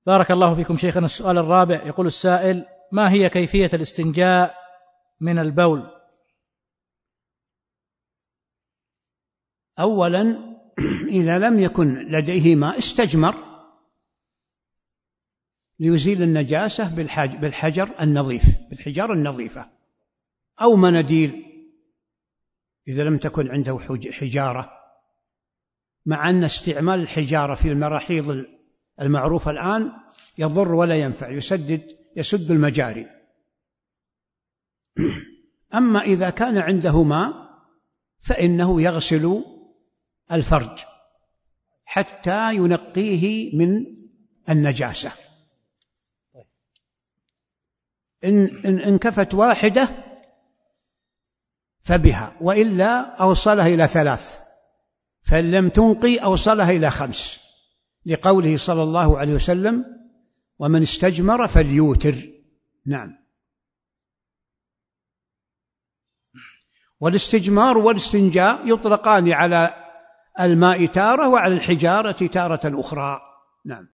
بارك الله فيكم شيخنا. السؤال الرابع، يقول السائل: ما هي كيفية الاستنجاء من البول؟ أولا إذا لم يكن لديه ماء استجمر ليزيل النجاسة بالحجر النظيف، بالحجارة النظيفة، أو مناديل إذا لم تكن عنده حجارة، مع أن استعمال الحجارة في المراحيض المعروفة الآن يضر ولا ينفع، يسد المجاري. أما إذا كان عنده ماء فإنه يغسل الفرج حتى ينقيه من النجاسة. إن انكفت واحدة فبها، وإلا أوصلها إلى 3، فإن لم تنقي أوصلها إلى 5، لقوله صلى الله عليه وسلم: ومن استجمر فليوتر. نعم. والاستجمار والاستنجاء يطلقان على الماء تارة وعلى الحجارة تارة أخرى. نعم.